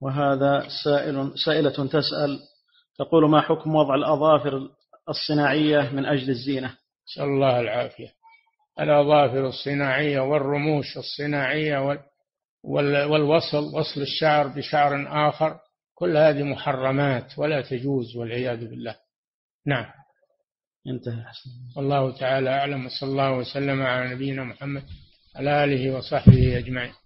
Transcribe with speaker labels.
Speaker 1: وهذا سائلة تسأل تقول: ما حكم وضع الأظافر الصناعية من أجل الزينة؟
Speaker 2: نسأل الله العافية. الأظافر الصناعية والرموش الصناعية وصل الشعر بشعر آخر، كل هذه محرمات ولا تجوز والعياذ بالله. نعم.
Speaker 1: انتهى.
Speaker 2: والله تعالى أعلم، وصلى الله وسلم على نبينا محمد على آله وصحبه أجمعين.